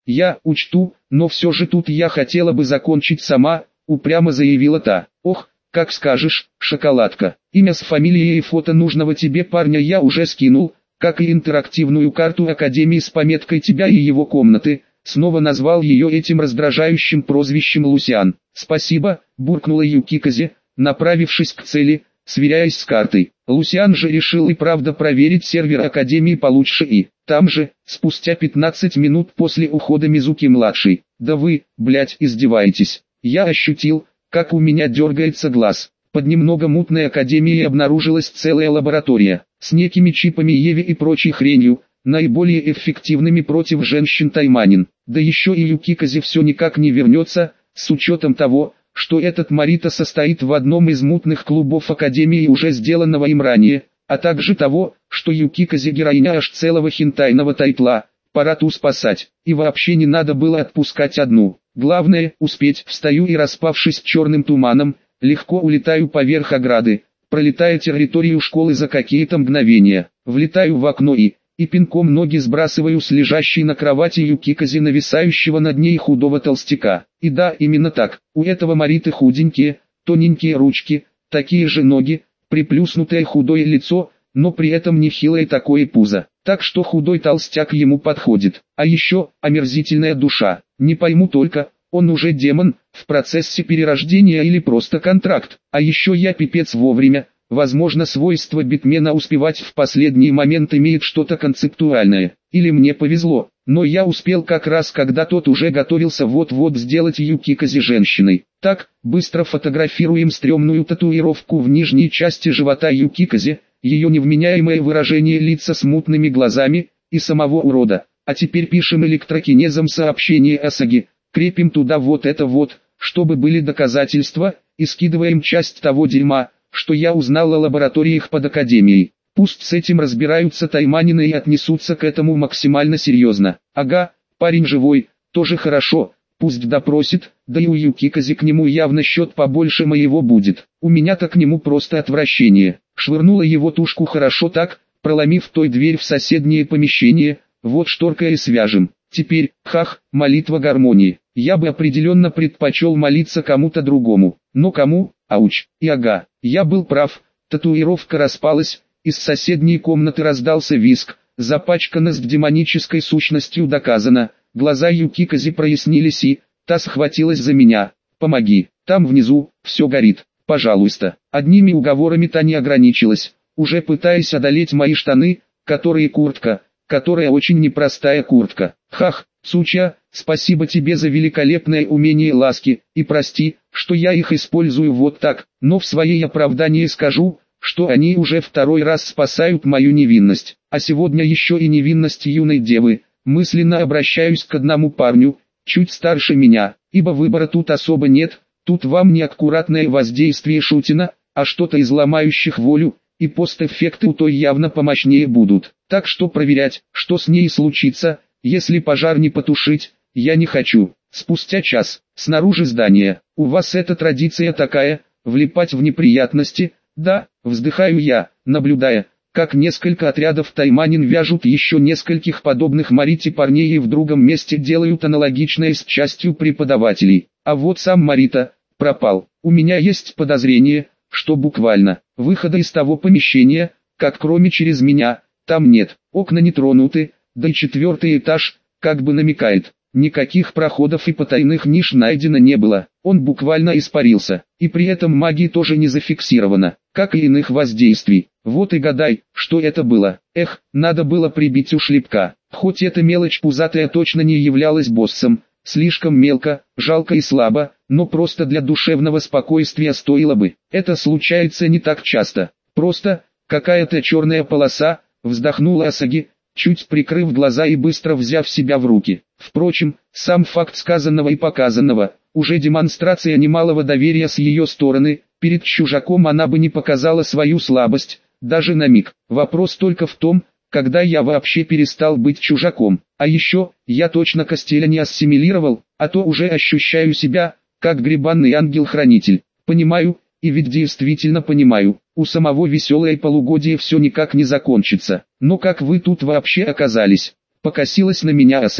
Я учту, но все же тут я хотела бы закончить сама, упрямо заявила та. Ох, как скажешь, шоколадка. Имя с фамилией и фото нужного тебе парня я уже скинул, как и интерактивную карту Академии с пометкой тебя и его комнаты. Снова назвал ее этим раздражающим прозвищем Лусиан. «Спасибо», — буркнула Юкиказе, направившись к цели, сверяясь с картой. Лусиан же решил и правда проверить сервер Академии получше и там же, спустя 15 минут после ухода Мизуки-младший. «Да вы, блять, издеваетесь». Я ощутил, как у меня дергается глаз. Под немного мутной Академией обнаружилась целая лаборатория, с некими чипами Еви и прочей хренью, наиболее эффективными против женщин Тайманин. Да еще и Юкиказе все никак не вернется, с учетом того, что этот Марита состоит в одном из мутных клубов Академии уже сделанного им ранее, а также того, что Юкиказе героиня аж целого хентайного тайтла, пора ту спасать, и вообще не надо было отпускать одну. Главное, успеть. Встаю и, распавшись черным туманом, легко улетаю поверх ограды, пролетая территорию школы за какие-то мгновения, влетаю в окно и пинком ноги сбрасываю с лежащей на кровати Юкиказе нависающего над ней худого толстяка. И да, именно так, у этого Мариты худенькие, тоненькие ручки, такие же ноги, приплюснутое худое лицо, но при этом нехилое такое пузо. Так что худой толстяк ему подходит. А еще, омерзительная душа. Не пойму только, он уже демон, в процессе перерождения или просто контракт. А еще я пипец вовремя. Возможно, свойство битмена успевать в последний момент имеет что-то концептуальное. Или мне повезло, но я успел как раз когда тот уже готовился вот-вот сделать Юкиказе женщиной. Так, быстро фотографируем стрёмную татуировку в нижней части живота Юкиказе, ее невменяемое выражение лица с мутными глазами, и самого урода. А теперь пишем электрокинезом сообщение Асаги, крепим туда вот это вот, чтобы были доказательства, и скидываем часть того дерьма, что я узнал о лабораториях под Академией. Пусть с этим разбираются Тайманины и отнесутся к этому максимально серьезно. Ага, парень живой, тоже хорошо, пусть допросит, да и у Юкиказе к нему явно счет побольше моего будет. У меня-то к нему просто отвращение. Швырнула его тушку хорошо так, проломив той дверь в соседнее помещение, вот шторка и свяжем. Теперь, молитва гармонии. Я бы определенно предпочел молиться кому-то другому. Но кому? Ауч. И ага, я был прав, татуировка распалась, из соседней комнаты раздался визг, запачканность демонической сущностью доказана, глаза Юкиказе прояснились и, та схватилась за меня. Помоги, там внизу, все горит, пожалуйста. Одними уговорами та не ограничилась, уже пытаясь одолеть мои штаны, которые куртка, которая очень непростая куртка. Суча, спасибо тебе за великолепное умение ласки, и прости, что я их использую вот так, но в своей оправдании скажу, что они уже второй раз спасают мою невинность, а сегодня еще и невинность юной девы. Мысленно обращаюсь к одному парню, чуть старше меня, ибо выбора тут особо нет, тут вам не аккуратное воздействие Шутина, а что-то из ломающих волю, и постэффекты у той явно помощнее будут. Так что проверять, что с ней случится, если пожар не потушить, я не хочу. Спустя час, снаружи здания, у вас эта традиция такая, влипать в неприятности, да, вздыхаю я, наблюдая, как несколько отрядов Тайманин вяжут еще нескольких подобных Марите парней и в другом месте делают аналогичное с частью преподавателей. А вот сам Марита пропал. У меня есть подозрение, что буквально выхода из того помещения, как кроме через меня, там нет. Окна не тронуты, да и 4-й этаж, как бы намекает. Никаких проходов и потайных ниш найдено не было, он буквально испарился, и при этом магии тоже не зафиксировано, как и иных воздействий. Вот и гадай, что это было. Надо было прибить ушлепка, хоть эта мелочь пузатая точно не являлась боссом, слишком мелко, жалко и слабо, но просто для душевного спокойствия стоило бы. Это случается не так часто, просто, какая-то черная полоса, вздохнула Асаги, чуть прикрыв глаза и быстро взяв себя в руки. Впрочем, сам факт сказанного и показанного, уже демонстрация немалого доверия с ее стороны, перед чужаком она бы не показала свою слабость, даже на миг. Вопрос только в том, когда я вообще перестал быть чужаком. А еще, я точно Костеля не ассимилировал, а то уже ощущаю себя, как гребанный ангел-хранитель. Понимаю, и ведь действительно понимаю, у самого веселое полугодие все никак не закончится. Но как вы тут вообще оказались? Покосилась на меня Асаги.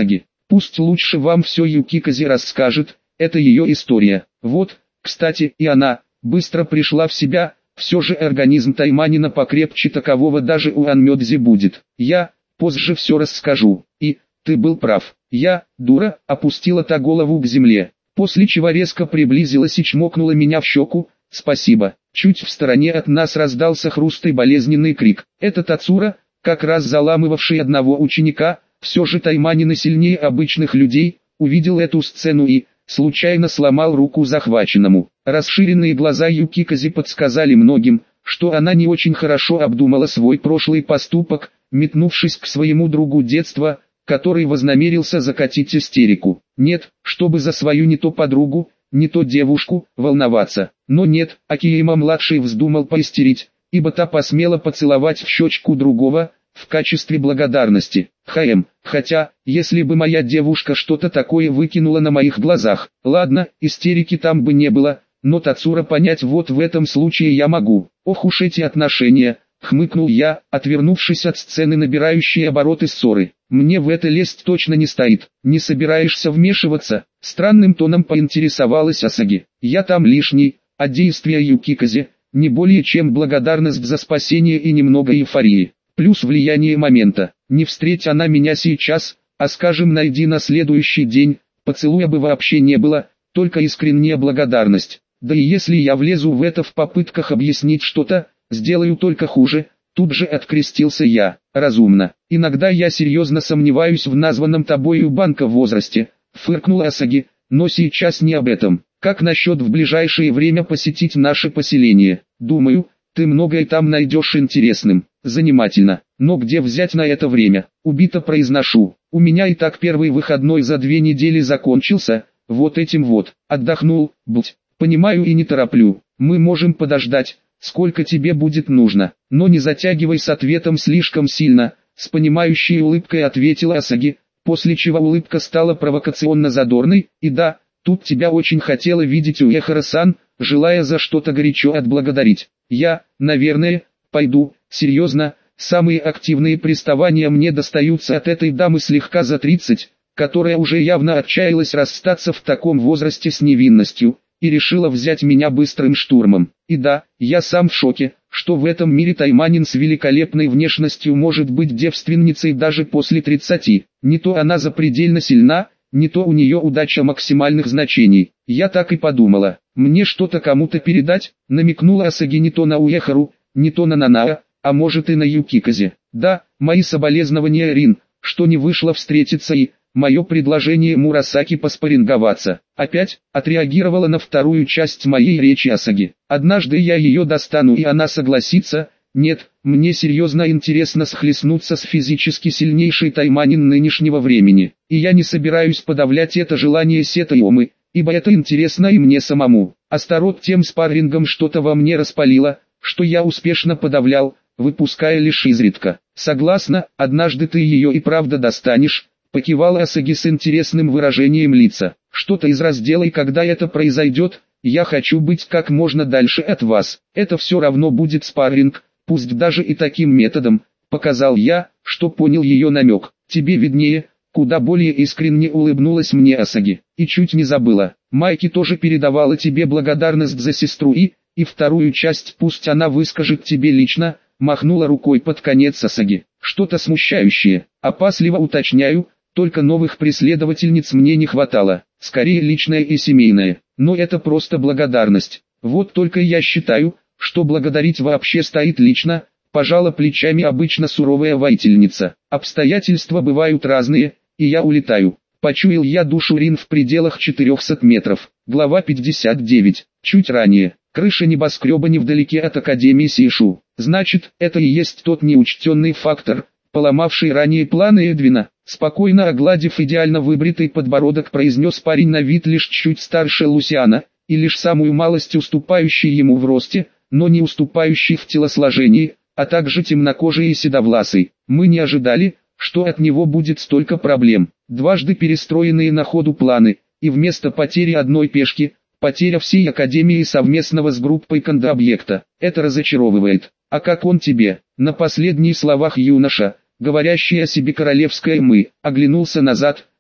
Пусть лучше вам все Юкиказе расскажет, это ее история. Вот, кстати, и она быстро пришла в себя, все же организм тайманина покрепче такового даже у Анмёдзи будет. Я позже все расскажу. И, ты был прав. Я, дура, опустила та голову к земле, после чего резко приблизилась и чмокнула меня в щеку. Спасибо. Чуть в стороне от нас раздался хруст и болезненный крик. Этот Ацура, как раз заламывавший одного ученика, все же тайманин и сильнее обычных людей, увидел эту сцену и, случайно сломал руку захваченному. Расширенные глаза Юкиказе подсказали многим, что она не очень хорошо обдумала свой прошлый поступок, метнувшись к своему другу детства, который вознамерился закатить истерику. Нет, чтобы за свою не то подругу, не то девушку волноваться. Но нет, Акиема-младший вздумал поистерить, ибо та посмела поцеловать в щечку другого, в качестве благодарности. Хотя, если бы моя девушка что-то такое выкинула на моих глазах, ладно, истерики там бы не было, но Тацура понять вот в этом случае я могу. Ох уж эти отношения, хмыкнул я, отвернувшись от сцены набирающей обороты ссоры. Мне в это лезть точно не стоит. Не собираешься вмешиваться? Странным тоном поинтересовалась Асаги. Я там лишний, а действия Юкиказе не более чем благодарность за спасение и немного эйфории. Плюс влияние момента. Не встреть она меня сейчас, а скажем найди на следующий день, поцелуя бы вообще не было, только искренняя благодарность. Да и если я влезу в это в попытках объяснить что-то, сделаю только хуже. Тут же открестился я. Разумно. Иногда я серьезно сомневаюсь в названном тобою банка возрасте, фыркнула Асаги, но сейчас не об этом. Как насчет в ближайшее время посетить наше поселение? Думаю, ты многое там найдешь интересным. Занимательно. Но где взять на это время? Убито произношу. У меня и так первый выходной за 2 недели закончился, вот этим вот. Отдохнул, понимаю и не тороплю. Мы можем подождать, сколько тебе будет нужно. Но не затягивай с ответом слишком сильно, с понимающей улыбкой ответила Асаги, после чего улыбка стала провокационно задорной. И да, тут тебя очень хотела видеть Уэхара-сан, желая за что-то горячо отблагодарить. Я, наверное, пойду. Серьезно, самые активные приставания мне достаются от этой дамы слегка за 30, которая уже явно отчаялась расстаться в таком возрасте с невинностью, и решила взять меня быстрым штурмом. И да, я сам в шоке, что в этом мире тайманин с великолепной внешностью может быть девственницей даже после 30. Не то она запредельно сильна, не то у нее удача максимальных значений. Я так и подумала, мне что-то кому-то передать, намекнула Асаги не то на Уэхару, не то на Нанаа, а может и на Юкиказе. Да, мои соболезнования Рин, что не вышло встретиться и мое предложение Мурасаки поспарринговаться. Опять отреагировала на вторую часть моей речи Асаги. Однажды я ее достану и она согласится. Нет, мне серьезно интересно схлестнуться с физически сильнейшей тайманин нынешнего времени. И я не собираюсь подавлять это желание Сетайомы, ибо это интересно и мне самому. Астарот тем спаррингом что-то во мне распалило, что я успешно подавлял, выпуская лишь изредка. Согласна, однажды ты ее и правда достанешь, покивала Асаги с интересным выражением лица. Что-то из раздела «И когда это произойдет, я хочу быть как можно дальше от вас. Это все равно будет спарринг, пусть даже и таким методом», показал я, что понял ее намек. Тебе виднее, куда более искренне улыбнулась мне Асаги. И чуть не забыла, Майки тоже передавала тебе благодарность за сестру и вторую часть пусть она выскажет тебе лично, махнула рукой под конец Асаги. Что-то смущающее, опасливо уточняю, только новых преследовательниц мне не хватало, скорее личное и семейное, но это просто благодарность. Вот только я считаю, что благодарить вообще стоит лично, пожала плечами обычно суровая воительница. Обстоятельства бывают разные, и я улетаю. Почуял я душу Рин в пределах 400 метров. Глава 59. Чуть ранее. Крыша небоскреба невдалеке от Академии Сейшу. Значит, это и есть тот неучтенный фактор, поломавший ранее планы Эдвина. Спокойно огладив идеально выбритый подбородок, произнес парень на вид лишь чуть старше Лусиана, и лишь самую малость уступающий ему в росте, но не уступающий в телосложении, а также темнокожий и седовласый. Мы не ожидали, что от него будет столько проблем. Дважды перестроенные на ходу планы, и вместо потери одной пешки, потеря всей Академии совместного с группой контрабъекта. Это разочаровывает. А как он тебе? На последних словах юноша, говорящий о себе королевское «мы», оглянулся назад,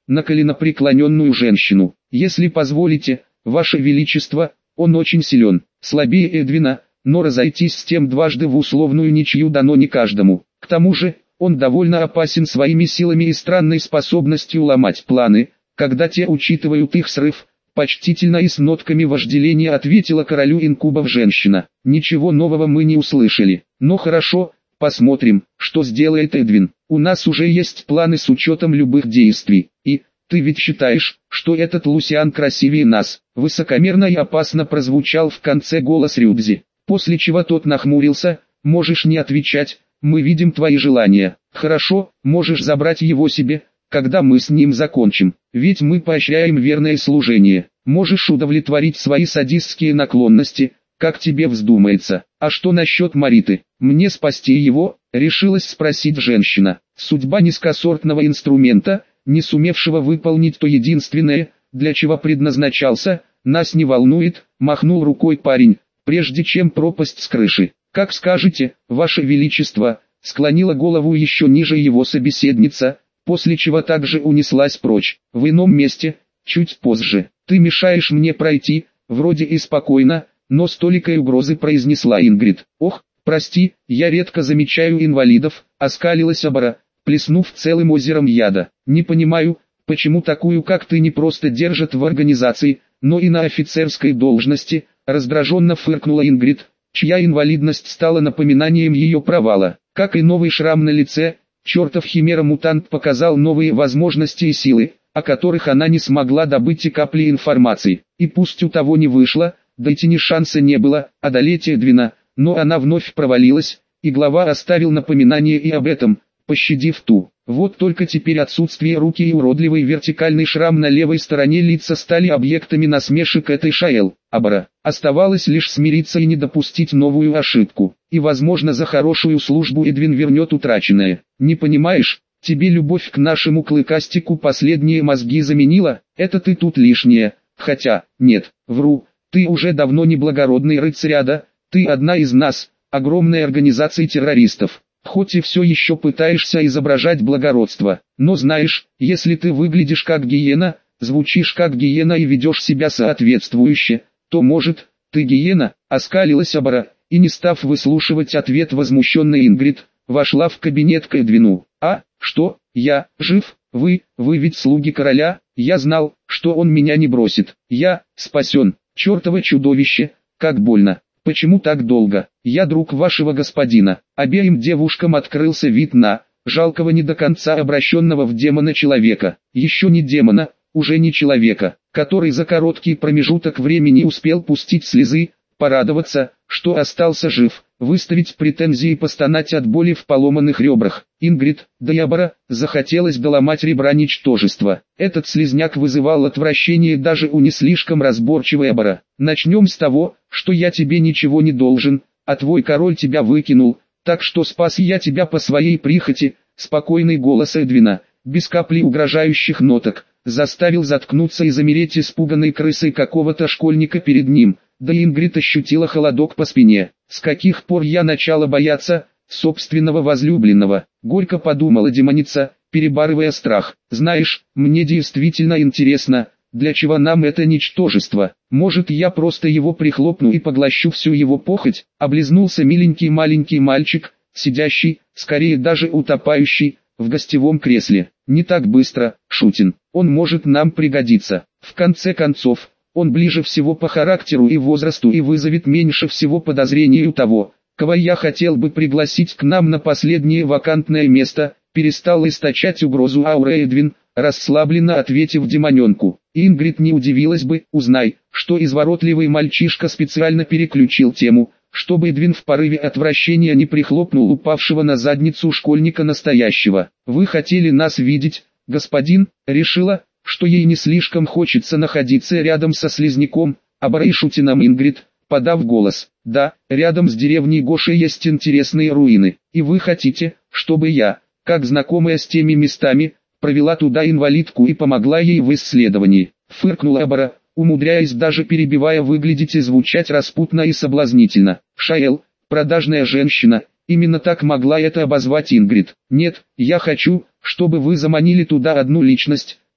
на коленопреклоненную женщину. «Если позволите, Ваше Величество, он очень силен, слабее Эдвина, но разойтись с тем дважды в условную ничью дано не каждому. К тому же, он довольно опасен своими силами и странной способностью ломать планы, когда те учитывают их срыв». Почтительно и с нотками вожделения ответила королю инкубов женщина. «Ничего нового мы не услышали, но хорошо, посмотрим, что сделает Эдвин. У нас уже есть планы с учетом любых действий, и, ты ведь считаешь, что этот Лусиан красивее нас?» Высокомерно и опасно прозвучал в конце голос Рюбзи, после чего тот нахмурился. «Можешь не отвечать, мы видим твои желания. Хорошо, можешь забрать его себе, когда мы с ним закончим, ведь мы поощряем верное служение. Можешь удовлетворить свои садистские наклонности, как тебе вздумается. А что насчет Мариты? Мне спасти его?» решилась спросить женщина. Судьба низкосортного инструмента, не сумевшего выполнить то единственное, для чего предназначался, нас не волнует, махнул рукой парень, прежде чем пропасть с крыши. «Как скажете, Ваше Величество», склонила голову еще ниже его собеседница, после чего также унеслась прочь. «В ином месте, чуть позже. Ты мешаешь мне пройти», вроде и спокойно, но с толикой угрозы произнесла Ингрид. «Ох, прости, я редко замечаю инвалидов», оскалилась Абара, плеснув целым озером яда. «Не понимаю, почему такую как ты не просто держат в организации, но и на офицерской должности», раздраженно фыркнула Ингрид, чья инвалидность стала напоминанием ее провала. Как и новый шрам на лице, чертов химера-мутант показал новые возможности и силы, о которых она не смогла добыть и капли информации. И пусть у того не вышло, да и тени шанса не было одолеть Эдвина, но она вновь провалилась, и глава оставил напоминание и об этом, пощадив ту. Вот только теперь отсутствие руки и уродливый вертикальный шрам на левой стороне лица стали объектами насмешек этой Шаэл. Абара. Оставалось лишь смириться и не допустить новую ошибку. И возможно за хорошую службу Эдвин вернет утраченное. «Не понимаешь, тебе любовь к нашему клыкастику последние мозги заменила? Это ты тут лишнее. Хотя, нет, вру, ты уже давно не благородный рыцарь ада, ты одна из нас, огромной организации террористов. Хоть и все еще пытаешься изображать благородство, но знаешь, если ты выглядишь как гиена, звучишь как гиена и ведешь себя соответствующе, то может, ты гиена?» оскалилась Абара, и не став выслушивать ответ возмущенной Ингрид, вошла в кабинет к Эдвину. «А, что, я, жив? Вы ведь слуги короля, я знал, что он меня не бросит. Я, спасен, чертово чудовище, как больно. Почему так долго? Я друг вашего господина». Обеим девушкам открылся вид на жалкого не до конца обращенного в демона человека. Еще не демона, уже не человека, который за короткий промежуток времени успел пустить слезы, порадоваться, что остался жив, выставить претензии и постонать от боли в поломанных ребрах. Ингрид, да и Абара, захотелось доломать ребра ничтожества. Этот слизняк вызывал отвращение даже у не слишком разборчивой Абара. «Начнем с того, что я тебе ничего не должен, а твой король тебя выкинул, так что спас я тебя по своей прихоти». Спокойный голос Эдвина, без капли угрожающих ноток, заставил заткнуться и замереть испуганной крысой какого-то школьника перед ним. Да Ингрид ощутила холодок по спине. «С каких пор я начала бояться собственного возлюбленного?» Горько подумала демоница, перебарывая страх. «Знаешь, мне действительно интересно, для чего нам это ничтожество? Может, я просто его прихлопну и поглощу всю его похоть?» Облизнулся миленький маленький мальчик, сидящий, скорее даже утопающий, в гостевом кресле. «Не так быстро, Шутин, он может нам пригодиться. В конце концов, он ближе всего по характеру и возрасту и вызовет меньше всего подозрений у того, кого я хотел бы пригласить к нам на последнее вакантное место», перестал источать угрозу аура Эдвин, расслабленно ответив демоненку. Ингрид не удивилась бы, узнай, что изворотливый мальчишка специально переключил тему, чтобы Эдвин в порыве отвращения не прихлопнул упавшего на задницу школьника настоящего. «Вы хотели нас видеть, господин?» Решила, что ей не слишком хочется находиться рядом со слизняком, Абара и Шутином. Ингрид, подав голос: «Да, рядом с деревней Гоши есть интересные руины, и вы хотите, чтобы я, как знакомая с теми местами, провела туда инвалидку и помогла ей в исследовании?» Фыркнула Абара, умудряясь даже перебивая выглядеть и звучать распутно и соблазнительно. «Шаэл, продажная женщина», именно так могла это обозвать Ингрид. «Нет, я хочу, чтобы вы заманили туда одну личность,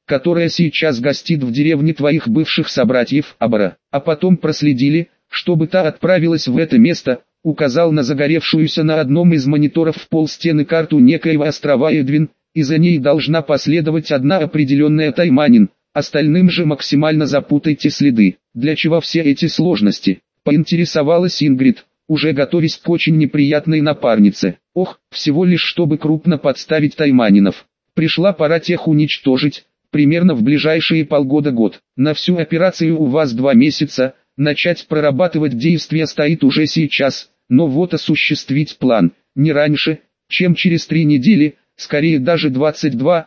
которая сейчас гостит в деревне твоих бывших собратьев Абара. А потом проследили, чтобы та отправилась в это место, указал на загоревшуюся на одном из мониторов в полстены карту некоего острова Эдвин, и за ней должна последовать одна определенная Тайманин, остальным же максимально запутайте следы. Для чего все эти сложности? Поинтересовалась Ингрид, уже готовясь к очень неприятной напарнице. Ох, всего лишь чтобы крупно подставить Тайманинов. Пришла пора тех уничтожить, примерно в ближайшие полгода-год. На всю операцию у вас 2 месяца, начать прорабатывать действия стоит уже сейчас, но вот осуществить план, не раньше, чем через 3 недели, скорее даже 22-24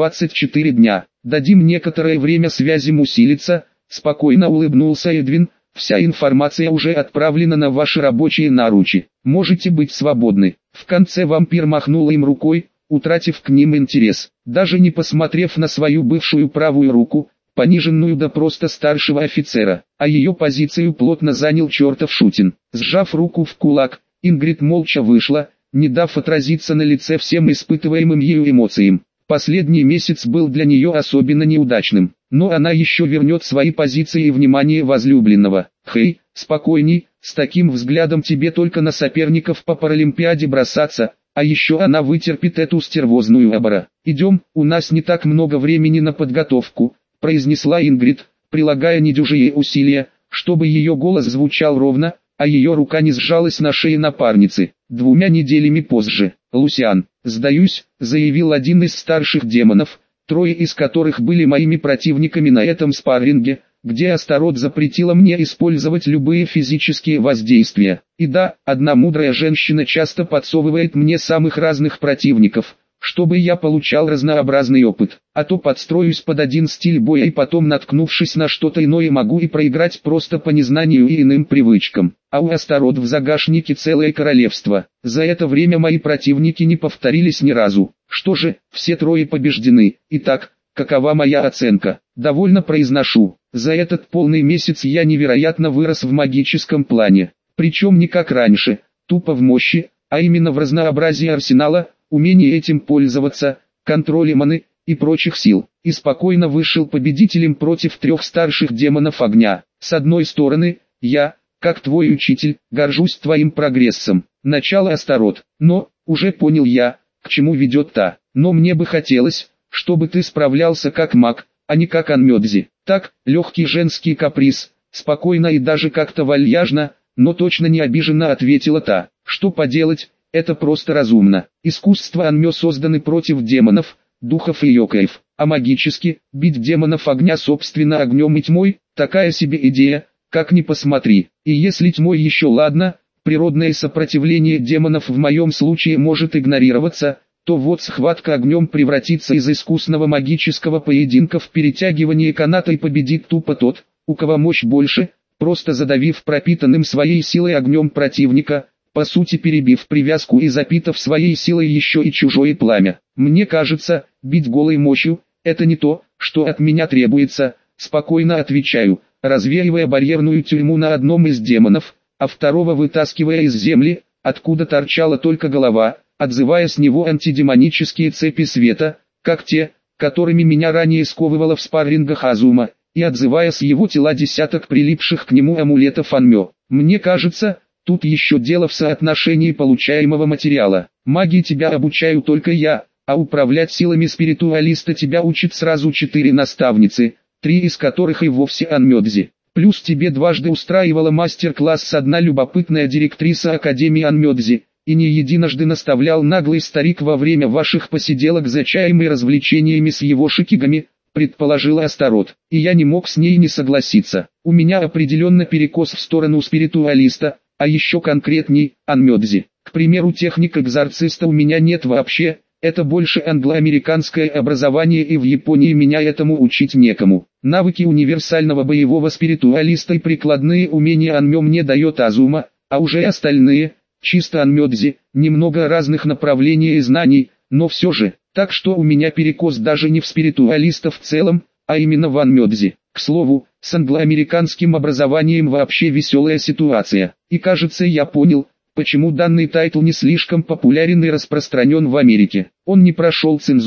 дня. Дадим некоторое время связям усилиться, спокойно улыбнулся Эдвин, вся информация уже отправлена на ваши рабочие наручи, можете быть свободны. В конце вампир махнул им рукой, утратив к ним интерес, даже не посмотрев на свою бывшую правую руку, пониженную до просто старшего офицера, а ее позицию плотно занял чертов Шутин. Сжав руку в кулак, Ингрид молча вышла, не дав отразиться на лице всем испытываемым ею эмоциям. Последний месяц был для нее особенно неудачным, но она еще вернет свои позиции и внимание возлюбленного. Хей, спокойней, с таким взглядом тебе только на соперников по Паралимпиаде бросаться, а еще она вытерпит эту стервозную Абара. Идем, у нас не так много времени на подготовку, произнесла Ингрид, прилагая недюжие усилия, чтобы ее голос звучал ровно, а ее рука не сжалась на шее напарницы. 2 неделями позже, Лусиан, сдаюсь, заявил один из старших демонов, 3 из которых были моими противниками на этом спарринге, где Астарот запретила мне использовать любые физические воздействия. И да, одна мудрая женщина часто подсовывает мне самых разных противников, чтобы я получал разнообразный опыт, а то подстроюсь под один стиль боя и потом, наткнувшись на что-то иное, могу и проиграть просто по незнанию и иным привычкам. А у Астарот в загашнике целое королевство. За это время мои противники не повторились ни разу. Что же, все 3 побеждены. Итак, какова моя оценка? Довольно произношу. За этот полный месяц я невероятно вырос в магическом плане. Причем не как раньше, тупо в мощи, а именно в разнообразии арсенала, умении этим пользоваться, контроле маны и прочих сил. И спокойно вышел победителем против 3 старших демонов огня. С одной стороны, я, как твой учитель, горжусь твоим прогрессом. Начало Астарот. Но, уже понял я, к чему ведет та. Но мне бы хотелось, чтобы ты справлялся как маг, а не как Анмёдзи. Так, легкий женский каприз, спокойно и даже как-то вальяжно, но точно не обиженно ответила та. Что поделать, это просто разумно. Искусства Анмё созданы против демонов, духов и йокаев, а магически, бить демонов огня собственно огнем и тьмой, такая себе идея, как ни посмотри. И если тьмой еще ладно, природное сопротивление демонов в моем случае может игнорироваться, то вот схватка огнем превратится из искусного магического поединка в перетягивание каната и победит тупо тот, у кого мощь больше, просто задавив пропитанным своей силой огнем противника, по сути перебив привязку и запитав своей силой еще и чужое пламя. Мне кажется, бить голой мощью – это не то, что от меня требуется, спокойно отвечаю, развеивая барьерную тюрьму на одном из демонов, а второго вытаскивая из земли, откуда торчала только голова, отзывая с него антидемонические цепи света, как те, которыми меня ранее сковывало в спаррингах Азума, и отзывая с его тела десяток прилипших к нему амулетов Анмё. Мне кажется, тут еще дело в соотношении получаемого материала. Магии тебя обучаю только я, а управлять силами спиритуалиста тебя учат сразу 4 наставницы, 3 из которых и вовсе Анмёдзи. Плюс тебе дважды устраивала мастер-класс одна любопытная директриса Академии Анмёдзи, и не единожды наставлял наглый старик во время ваших посиделок за чаем и развлечениями с его шикигами, предположила Астарот. И я не мог с ней не согласиться. У меня определенно перекос в сторону спиритуалиста, а еще конкретней, Анмёдзи. К примеру, техник экзорциста у меня нет вообще, это больше англо-американское образование, и в Японии меня этому учить некому. Навыки универсального боевого спиритуалиста и прикладные умения Анмё мне дает Азума, а уже остальные, чисто Анмёдзи, немного разных направлений и знаний, но все же, так что у меня перекос даже не в спиритуалиста в целом, а именно в Анмёдзи. К слову, с англоамериканским образованием вообще веселая ситуация, и кажется я понял, почему данный тайтл не слишком популярен и распространен в Америке. Он не прошел цензуру.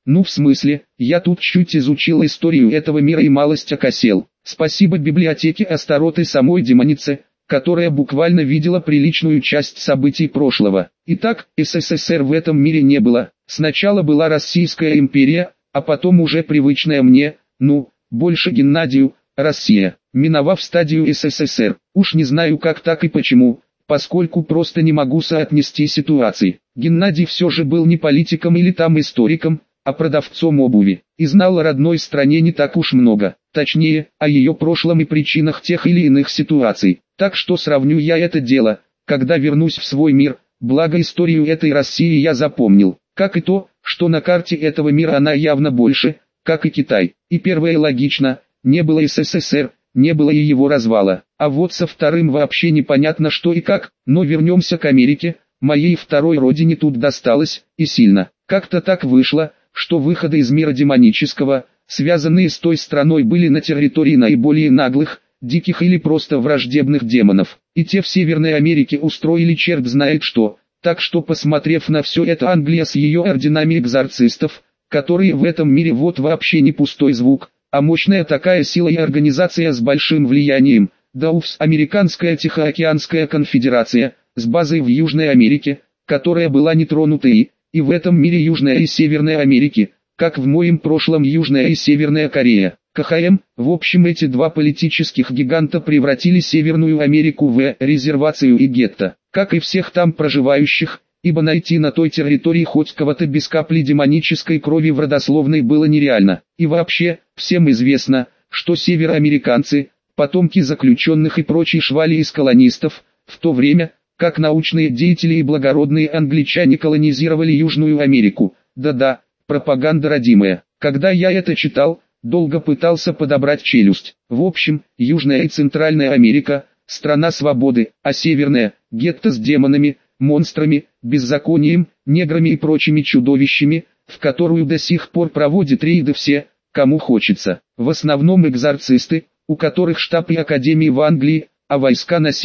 Ну в смысле, я тут чуть изучил историю этого мира и малость окосел. Спасибо библиотеке Астарот и самой демонице, которая буквально видела приличную часть событий прошлого. Итак, СССР в этом мире не было. Сначала была Российская империя, а потом уже привычная мне, больше Геннадию, Россия. Миновав стадию СССР, уж не знаю как так и почему, поскольку просто не могу соотнести ситуации. Геннадий все же был не политиком или там историком, а продавцом обуви, и знал о родной стране не так уж много, точнее, о ее прошлом и причинах тех или иных ситуаций. Так что сравню я это дело, когда вернусь в свой мир, благо историю этой России я запомнил, как и то, что на карте этого мира она явно больше, как и Китай. И первое логично, не было СССР, не было и его развала, а вот со вторым вообще непонятно что и как, но вернемся к Америке, моей второй родине тут досталось, и сильно. Как-то так вышло, что выходы из мира демонического, связанные с той страной, были на территории наиболее наглых, диких или просто враждебных демонов, и те в Северной Америке устроили черт знает что, так что посмотрев на все это, Англия с ее орденами экзорцистов, которые в этом мире вот вообще не пустой звук, а мощная такая сила и организация с большим влиянием, Американская Тихоокеанская конфедерация, с базой в Южной Америке, которая была не тронута и в этом мире Южная и Северная Америки, как в моем прошлом Южная и Северная Корея. КХМ, в общем эти два политических гиганта превратили Северную Америку в резервацию и гетто, как и всех там проживающих, ибо найти на той территории хоть кого-то без капли демонической крови в родословной было нереально. И вообще, всем известно, что североамериканцы, потомки заключенных и прочей швали из колонистов, в то время, как научные деятели и благородные англичане колонизировали Южную Америку. Да-да, пропаганда родимая. Когда я это читал, долго пытался подобрать челюсть. В общем, Южная и Центральная Америка – страна свободы, а Северная – гетто с демонами, монстрами, беззаконием, неграми и прочими чудовищами, в которую до сих пор проводят рейды все, кому хочется. В основном экзорцисты, у которых штаб и академии в Англии, а войска на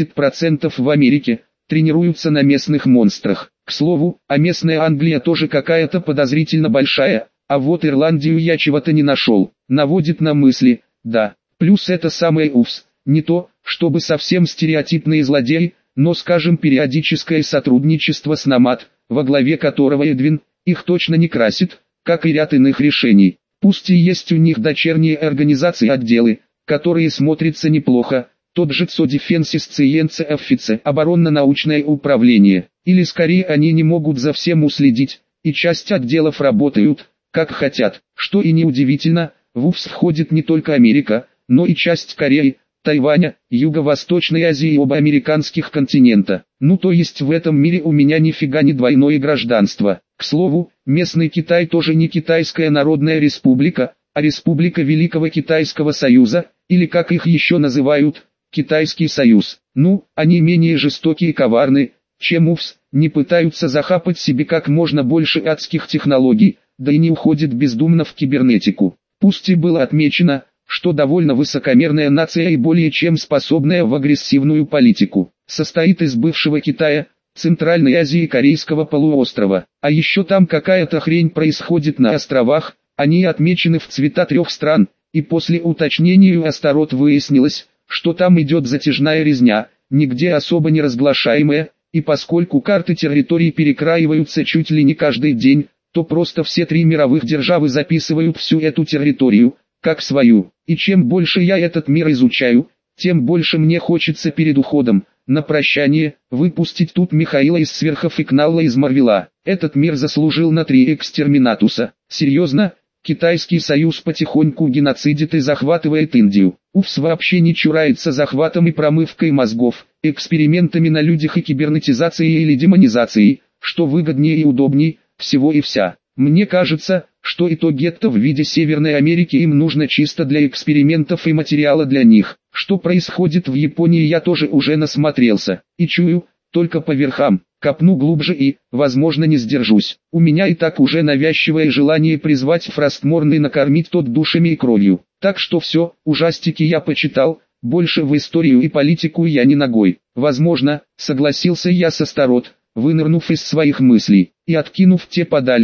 70% в Америке, тренируются на местных монстрах. К слову, а местная Англия тоже какая-то подозрительно большая, а вот Ирландию я чего-то не нашел. Наводит на мысли, да, плюс это самое УФС, не то, чтобы совсем стереотипные злодеи, но скажем периодическое сотрудничество с НАМАТ, во главе которого Эдвин, их точно не красит, как и ряд иных решений. Пусть и есть у них дочерние организации отделы, которые смотрятся неплохо, тот же ЦО Defense Science Office, оборонно-научное управление, или скорее они не могут за всем уследить, и часть отделов работают, как хотят, что и неудивительно, в УФС входит не только Америка, но и часть Кореи, Тайваня, Юго-Восточной Азии и оба американских континента. То есть в этом мире у меня нифига не двойное гражданство. К слову, местный Китай тоже не Китайская Народная Республика, а Республика Великого Китайского Союза, или как их еще называют, Китайский Союз. Они менее жестокие и коварны, чем УФС, не пытаются захапать себе как можно больше адских технологий, да и не уходят бездумно в кибернетику. Пусть и было отмечено, что довольно высокомерная нация и более чем способная в агрессивную политику, состоит из бывшего Китая, Центральной Азии и Корейского полуострова. А еще там какая-то хрень происходит на островах, они отмечены в цвета 3 стран, и после уточнения у Астарот выяснилось, что там идет затяжная резня, нигде особо не разглашаемая, и поскольку карты территорий перекраиваются чуть ли не каждый день, то просто все 3 мировых державы записывают всю эту территорию, как свою. И чем больше я этот мир изучаю, тем больше мне хочется перед уходом, на прощание, выпустить тут Михаила из Сверхов и Кналла из Марвела. Этот мир заслужил на 3 экстерминатуса. Серьезно? Китайский Союз потихоньку геноцидит и захватывает Индию. УФС вообще не чурается захватом и промывкой мозгов, экспериментами на людях и кибернетизацией или демонизацией, что выгоднее и удобней, всего и вся. Мне кажется, что и то гетто в виде Северной Америки им нужно чисто для экспериментов и материала для них. Что происходит в Японии я тоже уже насмотрелся, и чую, только по верхам, копну глубже и, возможно, не сдержусь. У меня и так уже навязчивое желание призвать Фростморна и накормить тот душами и кровью. Так что все, ужастики я почитал, больше в историю и политику я не ногой. Возможно, согласился я с Астарот, вынырнув из своих мыслей, и откинув те подальше,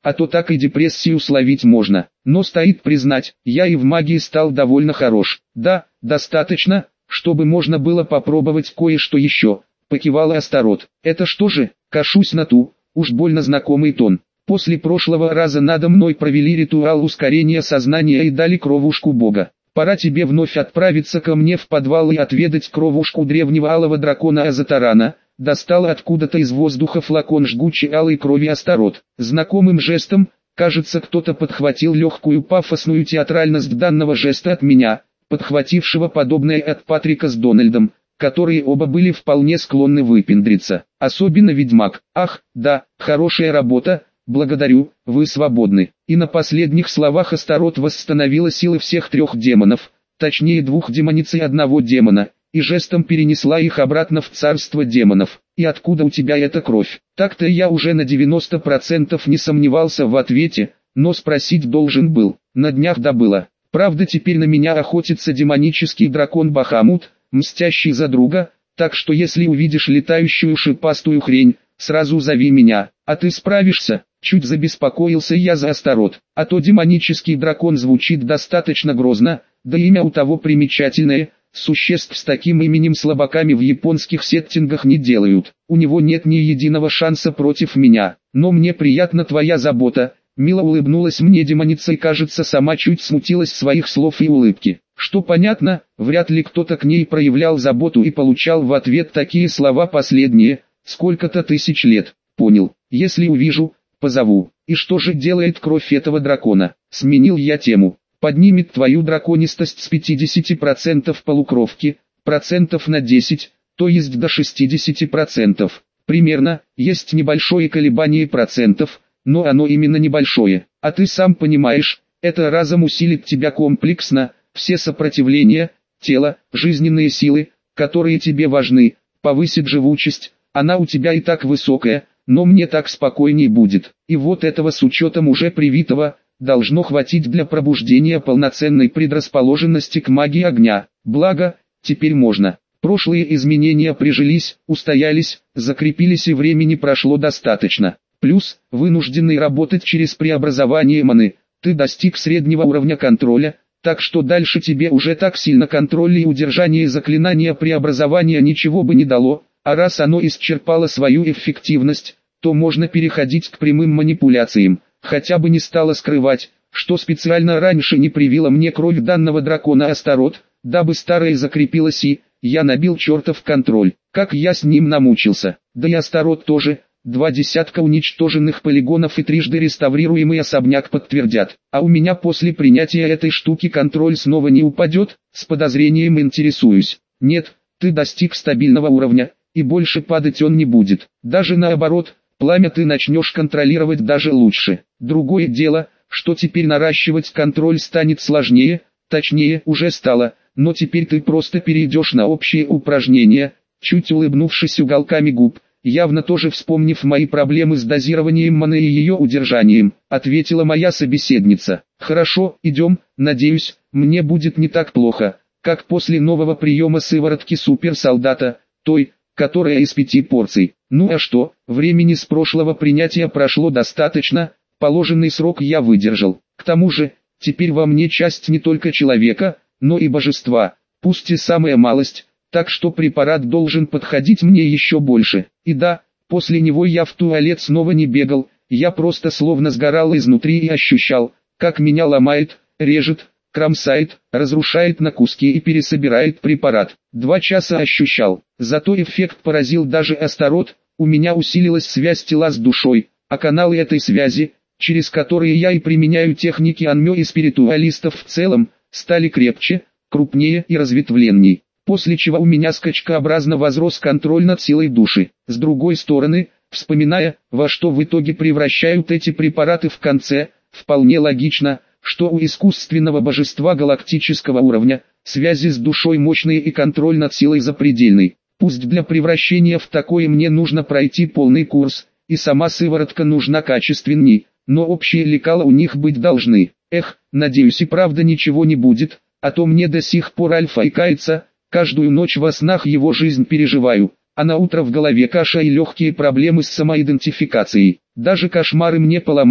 а то так и депрессию словить можно. Но стоит признать, я и в магии стал довольно хорош. Да, достаточно, чтобы можно было попробовать кое-что еще, покивала Астарот. Это что же, кашусь на ту, уж больно знакомый тон. После прошлого раза надо мной провели ритуал ускорения сознания и дали кровушку бога. Пора тебе вновь отправиться ко мне в подвал и отведать кровушку древнего алого дракона Азатарана. Достала откуда-то из воздуха флакон жгучей алой крови Астарот. Знакомым жестом, кажется, кто-то подхватил легкую пафосную театральность данного жеста от меня, подхватившего подобное от Патрика с Дональдом, которые оба были вполне склонны выпендриться. Особенно ведьмак. Ах, да, хорошая работа, благодарю, вы свободны. И на последних словах Астарот восстановила силы всех трех демонов, точнее двух демониц и одного демона, и жестом перенесла их обратно в царство демонов. «И откуда у тебя эта кровь?» Так-то я уже на 90% не сомневался в ответе, но спросить должен был. На днях добыла. Правда, теперь на меня охотится демонический дракон Бахамут, мстящий за друга, так что если увидишь летающую шипастую хрень, сразу зови меня. А ты справишься? Чуть забеспокоился я за Астарот. А то демонический дракон звучит достаточно грозно, да имя у того примечательное. Существ с таким именем слабаками в японских сеттингах не делают. У него нет ни единого шанса против меня. Но мне приятна твоя забота. Мило улыбнулась мне демоница и, кажется, сама чуть смутилась своих слов и улыбки. Что понятно, вряд ли кто-то к ней проявлял заботу и получал в ответ такие слова последние, сколько-то тысяч лет. Понял, если увижу, позову. И что же делает кровь этого дракона? Сменил я тему. Поднимет твою драконистость с 50% полукровки, процентов на 10, то есть до 60%. Примерно, есть небольшое колебание процентов, но оно именно небольшое. А ты сам понимаешь, это разом усилит тебя комплексно, все сопротивления, тело, жизненные силы, которые тебе важны, повысит живучесть, она у тебя и так высокая, но мне так спокойней будет. И вот этого с учетом уже привитого, должно хватить для пробуждения полноценной предрасположенности к магии огня. Благо, теперь можно. Прошлые изменения прижились, устоялись, закрепились и времени прошло достаточно. Плюс, вынужденный работать через преобразование маны, ты достиг среднего уровня контроля, так что дальше тебе уже так сильно контроль и удержание заклинания преобразования ничего бы не дало, а раз оно исчерпало свою эффективность, то можно переходить к прямым манипуляциям. Хотя бы не стала скрывать, что специально раньше не привила мне кровь данного дракона Астарот, дабы старое закрепилось и, я набил чертов контроль. Как я с ним намучился. Да и Астарот тоже, 20 уничтоженных полигонов и трижды реставрируемый особняк подтвердят. А у меня после принятия этой штуки контроль снова не упадет, с подозрением интересуюсь. Нет, ты достиг стабильного уровня, и больше падать он не будет. Даже наоборот, пламя ты начнешь контролировать даже лучше. Другое дело, что теперь наращивать контроль станет сложнее, точнее уже стало, но теперь ты просто перейдешь на общие упражнения, чуть улыбнувшись уголками губ, явно тоже вспомнив мои проблемы с дозированием маны и ее удержанием, ответила моя собеседница. Хорошо, идем, надеюсь, мне будет не так плохо, как после нового приема сыворотки суперсолдата, той, которая из 5 порций. Ну а что, времени с прошлого принятия прошло достаточно, положенный срок я выдержал. К тому же, теперь во мне часть не только человека, но и божества, пусть и самая малость, так что препарат должен подходить мне еще больше. И да, после него я в туалет снова не бегал, я просто словно сгорал изнутри и ощущал, как меня ломает, режет, кромсает, разрушает на куски и пересобирает препарат. 2 часа ощущал, зато эффект поразил даже Астарот, у меня усилилась связь тела с душой, а каналы этой связи, через которые я и применяю техники анмё и спиритуалистов в целом, стали крепче, крупнее и разветвленней. После чего у меня скачкообразно возрос контроль над силой души. С другой стороны, вспоминая, во что в итоге превращают эти препараты в конце, вполне логично, что у искусственного божества галактического уровня, связи с душой мощные и контроль над силой запредельный. Пусть для превращения в такое мне нужно пройти полный курс, и сама сыворотка нужна качественней, но общие лекала у них быть должны. Эх, надеюсь и правда ничего не будет, а то мне до сих пор Альфа и кается, каждую ночь во снах его жизнь переживаю, а на утро в голове каша и легкие проблемы с самоидентификацией. Даже кошмары мне поломал,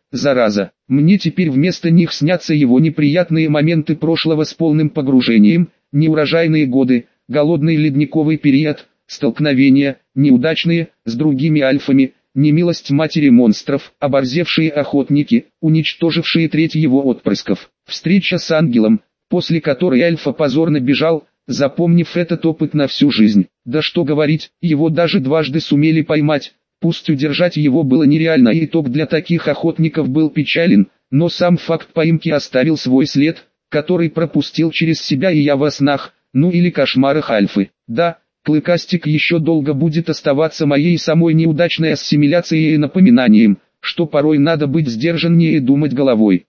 зараза. Мне теперь вместо них снятся его неприятные моменты прошлого с полным погружением, неурожайные годы, голодный ледниковый период, столкновения, неудачные, с другими альфами, немилость матери монстров, оборзевшие охотники, уничтожившие треть его отпрысков, встреча с ангелом, после которой Альфа позорно бежал, запомнив этот опыт на всю жизнь. Да что говорить, его даже дважды сумели поймать, пусть удержать его было нереально и итог для таких охотников был печален, но сам факт поимки оставил свой след, который пропустил через себя и я во снах, ну или кошмарах Альфы. Да, Клыкастик еще долго будет оставаться моей самой неудачной ассимиляцией и напоминанием, что порой надо быть сдержаннее и думать головой.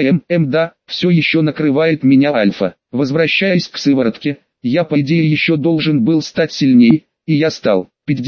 Да, все еще накрывает меня Альфа. Возвращаясь к сыворотке, я по идее еще должен был стать сильней, и я стал.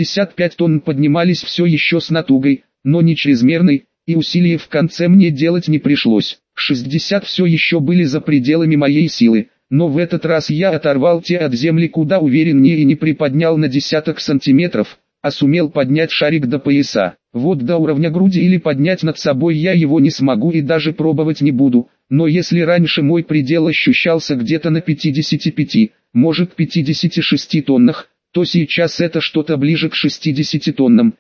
55 тонн поднимались все еще с натугой, но не чрезмерной, и усилий в конце мне делать не пришлось. 60 все еще были за пределами моей силы, но в этот раз я оторвал те от земли куда увереннее и не приподнял на десяток сантиметров, а сумел поднять шарик до пояса. Вот до уровня груди или поднять над собой я его не смогу и даже пробовать не буду, но если раньше мой предел ощущался где-то на 55, может 56 тоннах, то сейчас это что-то ближе к 60 тоннам,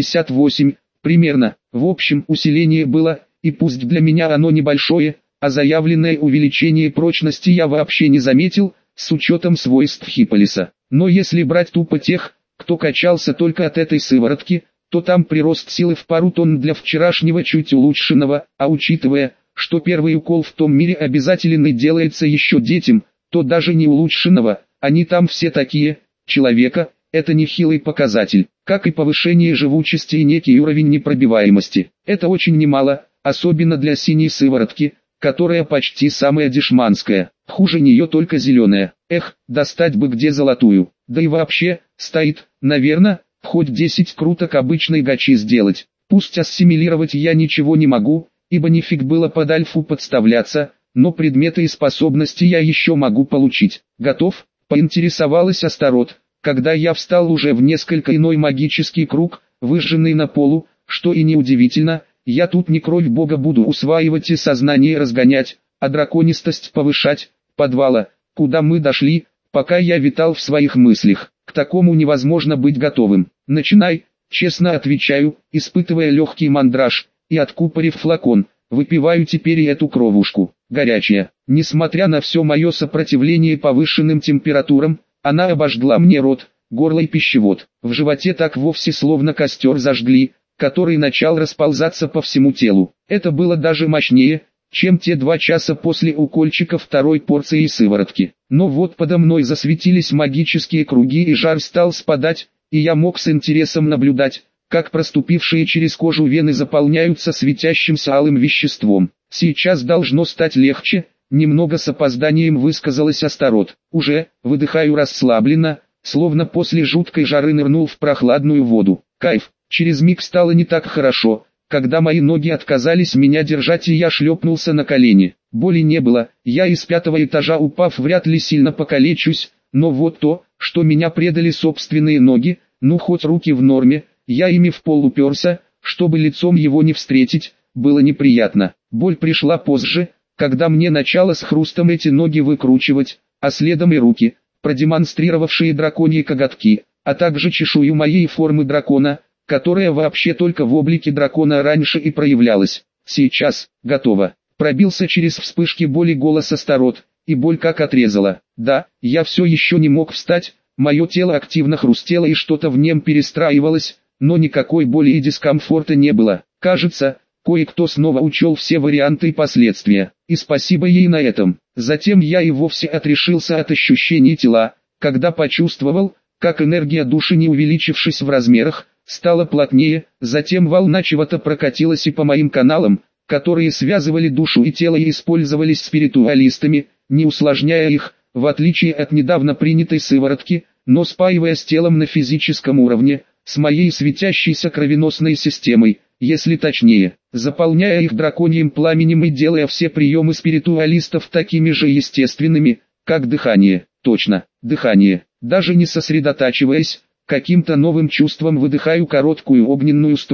58, примерно. В общем, усиление было, и пусть для меня оно небольшое, а заявленное увеличение прочности я вообще не заметил, с учетом свойств Хиполиса. Но если брать тупо тех, кто качался только от этой сыворотки, то там прирост силы в пару тонн для вчерашнего чуть улучшенного, а учитывая, что первый укол в том мире обязательный делается еще детям, то даже не улучшенного, они там все такие, человека, это нехилый показатель, как и повышение живучести и некий уровень непробиваемости. Это очень немало, особенно для синей сыворотки, которая почти самая дешманская, хуже нее только зеленая. Эх, достать бы где золотую, да и вообще, стоит, наверное, хоть 10 круток обычной гачи сделать. Пусть ассимилировать я ничего не могу, ибо нифиг было под Альфу подставляться, но предметы и способности я еще могу получить. Готов? Поинтересовалась Астарот, когда я встал уже в несколько иной магический круг, выжженный на полу, что и неудивительно. Я тут не кровь бога буду усваивать и сознание разгонять, а драконистость повышать. Подвала, куда мы дошли, пока я витал в своих мыслях. К такому невозможно быть готовым. Начинай, честно отвечаю, испытывая легкий мандраж, и откупорив флакон, выпиваю теперь и эту кровушку. Горячая. Несмотря на все мое сопротивление повышенным температурам, она обожгла мне рот, горло и пищевод. В животе так вовсе словно костер зажгли, который начал расползаться по всему телу. Это было даже мощнее, чем те 2 часа после укольчика второй порции сыворотки. Но вот подо мной засветились магические круги и жар стал спадать, и я мог с интересом наблюдать, как проступившие через кожу вены заполняются светящимся алым веществом. Сейчас должно стать легче, немного с опозданием высказалась Астарот. Уже, выдыхаю расслабленно, словно после жуткой жары нырнул в прохладную воду. Кайф. Через миг стало не так хорошо, когда мои ноги отказались меня держать и я шлепнулся на колени. Боли не было, я из 5-го этажа упав вряд ли сильно покалечусь, но вот то, что меня предали собственные ноги, ну хоть руки в норме, я ими в пол уперся, чтобы лицом его не встретить, было неприятно. Боль пришла позже, когда мне начало с хрустом эти ноги выкручивать, а следом и руки, продемонстрировавшие драконьи коготки, а также чешую моей формы дракона, которая вообще только в облике дракона раньше и проявлялась. Сейчас, готово. Пробился через вспышки боли голос Астарот, и боль как отрезала. Да, я все еще не мог встать, мое тело активно хрустело и что-то в нем перестраивалось, но никакой боли и дискомфорта не было. Кажется, кое-кто снова учел все варианты и последствия, и спасибо ей на этом. Затем я и вовсе отрешился от ощущений тела, когда почувствовал, как энергия души, не увеличившись в размерах, стала плотнее, затем волна чего-то прокатилась и по моим каналам, которые связывали душу и тело и использовались спиритуалистами, не усложняя их, в отличие от недавно принятой сыворотки, но спаивая с телом на физическом уровне, с моей светящейся кровеносной системой, если точнее, заполняя их драконьим пламенем и делая все приемы спиритуалистов такими же естественными, как дыхание. Точно, дыхание. Даже не сосредотачиваясь, каким-то новым чувством выдыхаю короткую огненную струйку.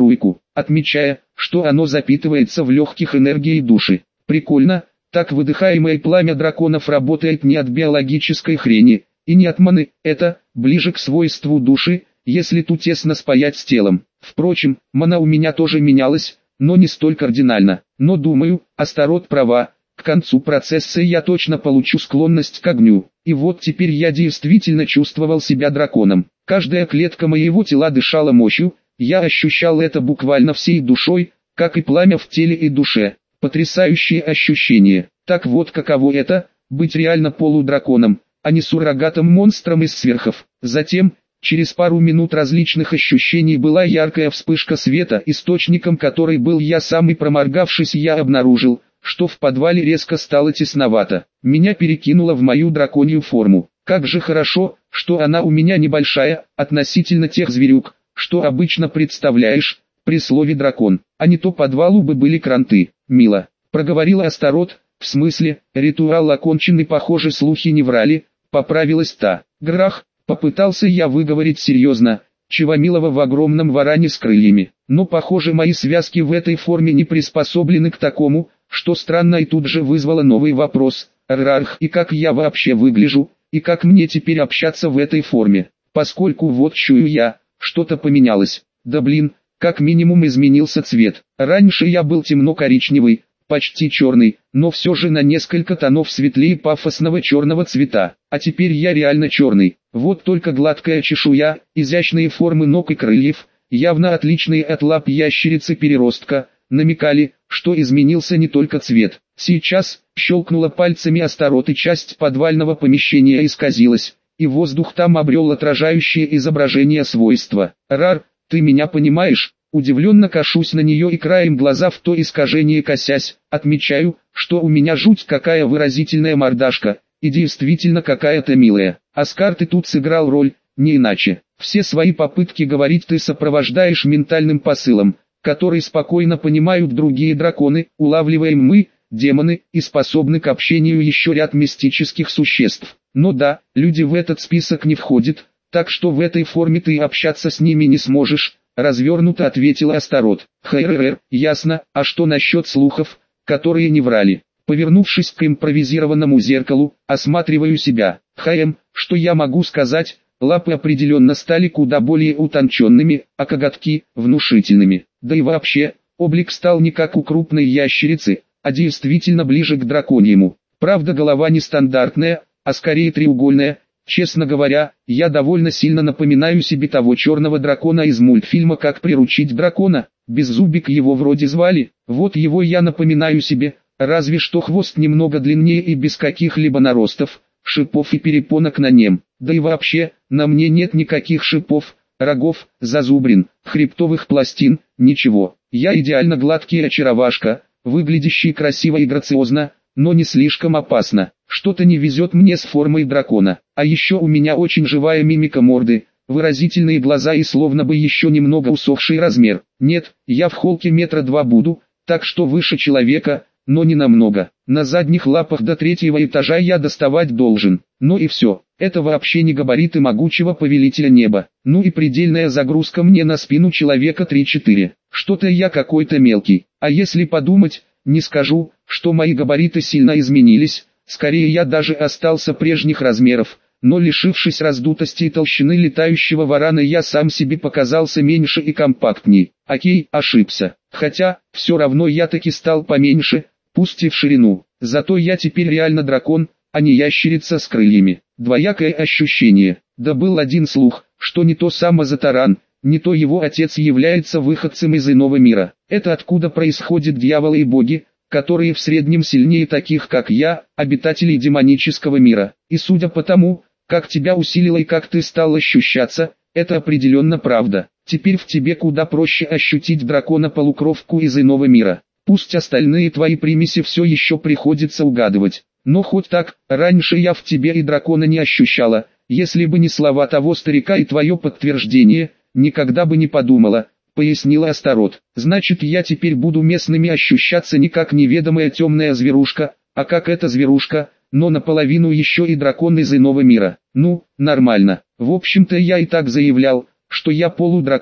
отмечая, что оно запитывается в легких энергией души. Прикольно, так выдыхаемое пламя драконов работает не от биологической хрени, и не от маны, это ближе к свойству души, если ту тесно спаять с телом. Впрочем, мана у меня тоже менялась, но не столь кардинально. Но думаю, Астарот права, к концу процесса я точно получу склонность к огню. И вот теперь я действительно чувствовал себя драконом. Каждая клетка моего тела дышала мощью, я ощущал это буквально всей душой, как и пламя в теле и душе. Потрясающее ощущение. Так вот каково это, быть реально полудраконом, а не суррогатом монстром из сверхов. Затем, через пару минут различных ощущений была яркая вспышка света, источником которой был я сам, и проморгавшись я обнаружил, что в подвале резко стало тесновато. Меня перекинуло в мою драконью форму. Как же хорошо, что она у меня небольшая, относительно тех зверюк, что обычно представляешь, при слове дракон, а не то подвалу бы были кранты. Мило, проговорила Астарот, в смысле, ритуал окончен и похоже слухи не врали, поправилась та. Грах, попытался я выговорить серьезно, чего милого в огромном варане с крыльями, но похоже мои связки в этой форме не приспособлены к такому, что странно, и тут же вызвало новый вопрос, Рарх, и как я вообще выгляжу, и как мне теперь общаться в этой форме, поскольку вот чую я, что-то поменялось, да блин, как минимум изменился цвет, раньше я был темно-коричневый, почти черный, но все же на несколько тонов светлее пафосного черного цвета, а теперь я реально черный, вот только гладкая чешуя, изящные формы ног и крыльев, явно отличные от лап ящерицы-переростка, намекали, что изменился не только цвет. Сейчас, щелкнула пальцами Астарот, и часть подвального помещения исказилась, и воздух там обрел отражающее изображение свойства. Рар, ты меня понимаешь? Удивленно кашусь на нее и краем глаза в то искажение косясь, отмечаю, что у меня жуть какая выразительная мордашка, и действительно какая-то милая. Оскар, ты тут сыграл роль, не иначе. Все свои попытки говорить ты сопровождаешь ментальным посылом, который спокойно понимают другие драконы, улавливаем мы, демоны, и способны к общению еще ряд мистических существ. Но да, люди в этот список не входят, так что в этой форме ты общаться с ними не сможешь, развернуто ответила Астарот. Хррр, ясно, а что насчет слухов, которые не врали? Повернувшись к импровизированному зеркалу, осматриваю себя. Что я могу сказать? Лапы определенно стали куда более утонченными, а коготки – внушительными. Да и вообще, облик стал не как у крупной ящерицы, а действительно ближе к драконьему. Правда, голова не стандартная, а скорее треугольная. Честно говоря, я довольно сильно напоминаю себе того черного дракона из мультфильма «Как приручить дракона». Беззубик его вроде звали, вот его я напоминаю себе, разве что хвост немного длиннее и без каких-либо наростов, шипов и перепонок на нем. Да и вообще, на мне нет никаких шипов, рогов, зазубрин, хребтовых пластин, ничего. Я идеально гладкий очаровашка, выглядящий красиво и грациозно, но не слишком опасно. Что-то не везет мне с формой дракона. А еще у меня очень живая мимика морды, выразительные глаза и словно бы еще немного усохший размер. Нет, я в холке 2 метра буду, так что выше человека, но не намного. На задних лапах до 3-го этажа я доставать должен. Ну и все. Это вообще не габариты могучего повелителя неба. Ну и предельная загрузка мне на спину человека 3-4. Что-то я какой-то мелкий. А если подумать, не скажу, что мои габариты сильно изменились. Скорее я даже остался прежних размеров. Но лишившись раздутости и толщины летающего варана, я сам себе показался меньше и компактней. Окей, ошибся. Хотя, все равно я таки стал поменьше, пусть и в ширину. Зато я теперь реально дракон, а не ящерица с крыльями. Двоякое ощущение. Да был один слух, что не то сам Азатаран, не то его отец является выходцем из иного мира. Это откуда происходят дьяволы и боги, которые в среднем сильнее таких как я, обитателей демонического мира. И судя по тому, как тебя усилило и как ты стал ощущаться, это определенно правда. Теперь в тебе куда проще ощутить дракона-полукровку из иного мира. Пусть остальные твои примеси все еще приходится угадывать. Но хоть так, раньше я в тебе и дракона не ощущала. Если бы не слова того старика и твое подтверждение, никогда бы не подумала, пояснила Астарот. Значит, я теперь буду местными ощущаться не как неведомая темная зверушка, а как эта зверушка, но наполовину еще и дракон из иного мира. Ну, нормально. В общем-то я и так заявлял, что я полудракон,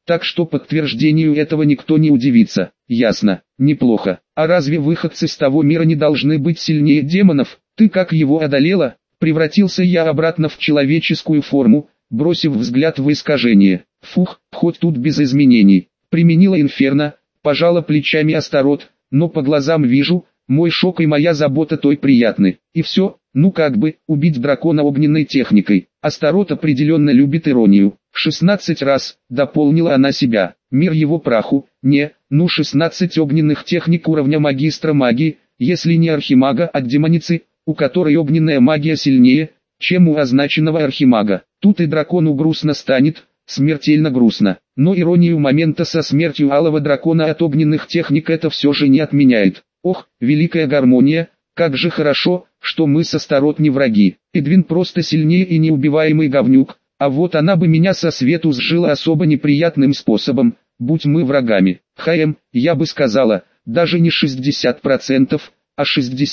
так что подтверждению этого никто не удивится. Ясно, неплохо. А разве выходцы с того мира не должны быть сильнее демонов? Ты как его одолела? Превратился я обратно в человеческую форму, бросив взгляд в искажение. Фух, хоть тут без изменений. Применила инферно, пожала плечами Астарот, но по глазам вижу, мой шок и моя забота той приятны. И все, ну как бы, убить дракона огненной техникой. Астарот определенно любит иронию. 16 раз, дополнила она себя. Мир его праху, 16 огненных техник уровня магистра магии, если не архимага от демоницы, у которой огненная магия сильнее, чем у означенного архимага. Тут и дракону грустно станет, смертельно грустно. Но иронию момента со смертью алого дракона от огненных техник это все же не отменяет. Ох, великая гармония, как же хорошо, что мы с Астарот не враги. Эдвин просто сильнее и неубиваемый говнюк, а вот она бы меня со свету сжила особо неприятным способом, будь мы врагами. Я бы сказала, даже не 60%, а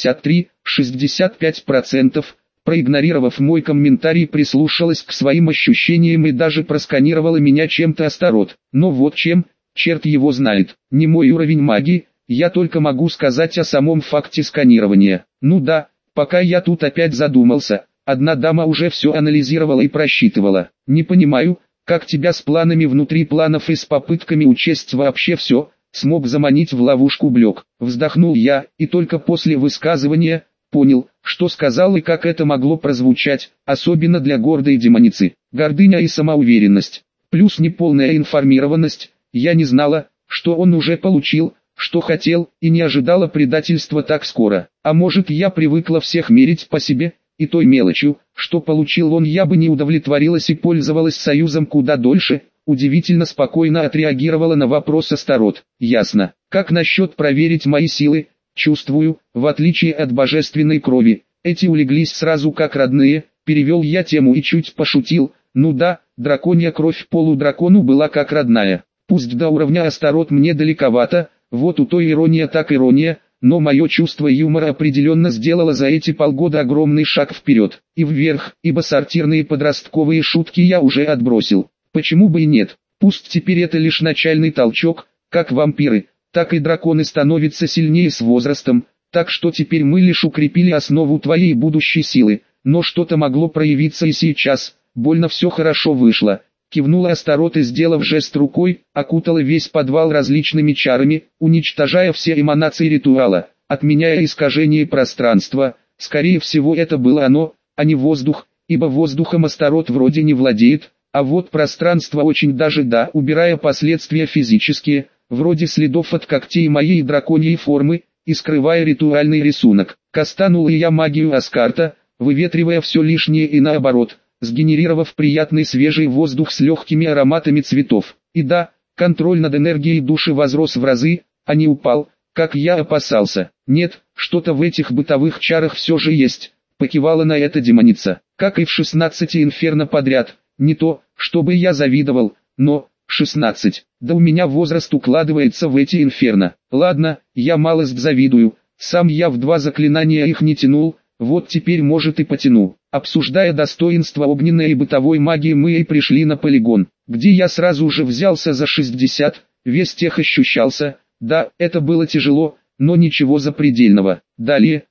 63-65%. Проигнорировав мой комментарий, прислушалась к своим ощущениям и даже просканировала меня чем-то Астарот. Но вот чем, черт его знает, не мой уровень магии, я только могу сказать о самом факте сканирования. Ну да, пока я тут опять задумался, одна дама уже все анализировала и просчитывала. Не понимаю, как тебя с планами внутри планов и с попытками учесть вообще все, смог заманить в ловушку Блек. Вздохнул я, и только после высказывания понял, что сказал и как это могло прозвучать, особенно для гордой демоницы. Гордыня и самоуверенность, плюс неполная информированность. Я не знала, что он уже получил, что хотел, и не ожидала предательства так скоро. А может, я привыкла всех мерить по себе, и той мелочью, что получил он, я бы не удовлетворилась и пользовалась союзом куда дольше. Удивительно спокойно отреагировала на вопрос Астарот. Ясно. Как насчет проверить мои силы? Чувствую, в отличие от божественной крови, эти улеглись сразу как родные. Перевел я тему и чуть пошутил. Ну да, драконья кровь полудракону была как родная. Пусть до уровня Астарот мне далековато, вот у той ирония так ирония, но мое чувство юмора определенно сделало за эти полгода огромный шаг вперед и вверх, ибо сортирные подростковые шутки я уже отбросил. Почему бы и нет? Пусть теперь это лишь начальный толчок, как вампиры, так и драконы становятся сильнее с возрастом, так что теперь мы лишь укрепили основу твоей будущей силы, но что-то могло проявиться и сейчас, больно все хорошо вышло. Кивнула Астарот и, сделав жест рукой, окутала весь подвал различными чарами, уничтожая все эманации ритуала, отменяя искажение пространства. Скорее всего это было оно, а не воздух, ибо воздухом Астарот вроде не владеет, а вот пространство очень даже да, убирая последствия физические, вроде следов от когтей моей драконьей формы, и скрывая ритуальный рисунок. Кастанул я магию Аскарта, выветривая все лишнее и наоборот, сгенерировав приятный свежий воздух с легкими ароматами цветов. И да, контроль над энергией души возрос в разы, а не упал, как я опасался. Нет, что-то в этих бытовых чарах все же есть, покивала на это демоница. Как и в 16 инферно подряд, не то, чтобы я завидовал, но 16, да у меня возраст укладывается в эти инферно. Ладно, я малость завидую, сам я в 2 заклинания их не тянул, вот теперь может и потяну. Обсуждая достоинства огненной и бытовой магии, мы и пришли на полигон, где я сразу же взялся за 60, весь тех ощущался, да, это было тяжело, но ничего запредельного. Далее,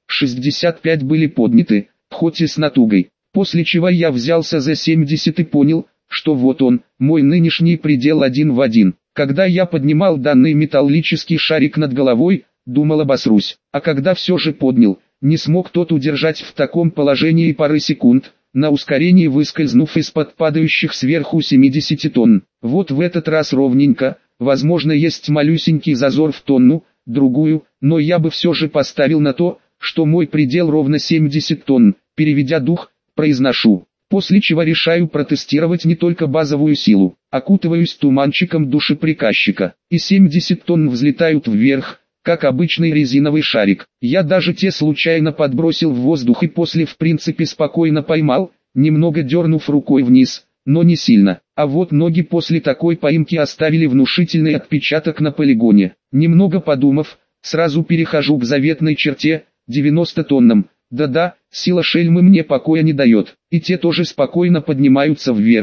65 были подняты, хоть и с натугой, после чего я взялся за 70 и понял, что вот он, мой нынешний предел один в один. Когда я поднимал данный металлический шарик над головой, думал обосрусь, а когда все же поднял, не смог тот удержать в таком положении пары секунд, на ускорении выскользнув из-под падающих сверху 70 тонн. Вот в этот раз ровненько, возможно есть малюсенький зазор в тонну, другую, но я бы все же поставил на то, что мой предел ровно 70 тонн, переведя дух, произношу. После чего решаю протестировать не только базовую силу, окутываюсь туманчиком души приказчика, и 70 тонн взлетают вверх, как обычный резиновый шарик. Я даже те случайно подбросил в воздух и после в принципе спокойно поймал, немного дернув рукой вниз, но не сильно. А вот ноги после такой поимки оставили внушительный отпечаток на полигоне. Немного подумав, сразу перехожу к заветной черте, 90 тоннам. Да-да, сила шельмы мне покоя не дает, и те тоже спокойно поднимаются вверх.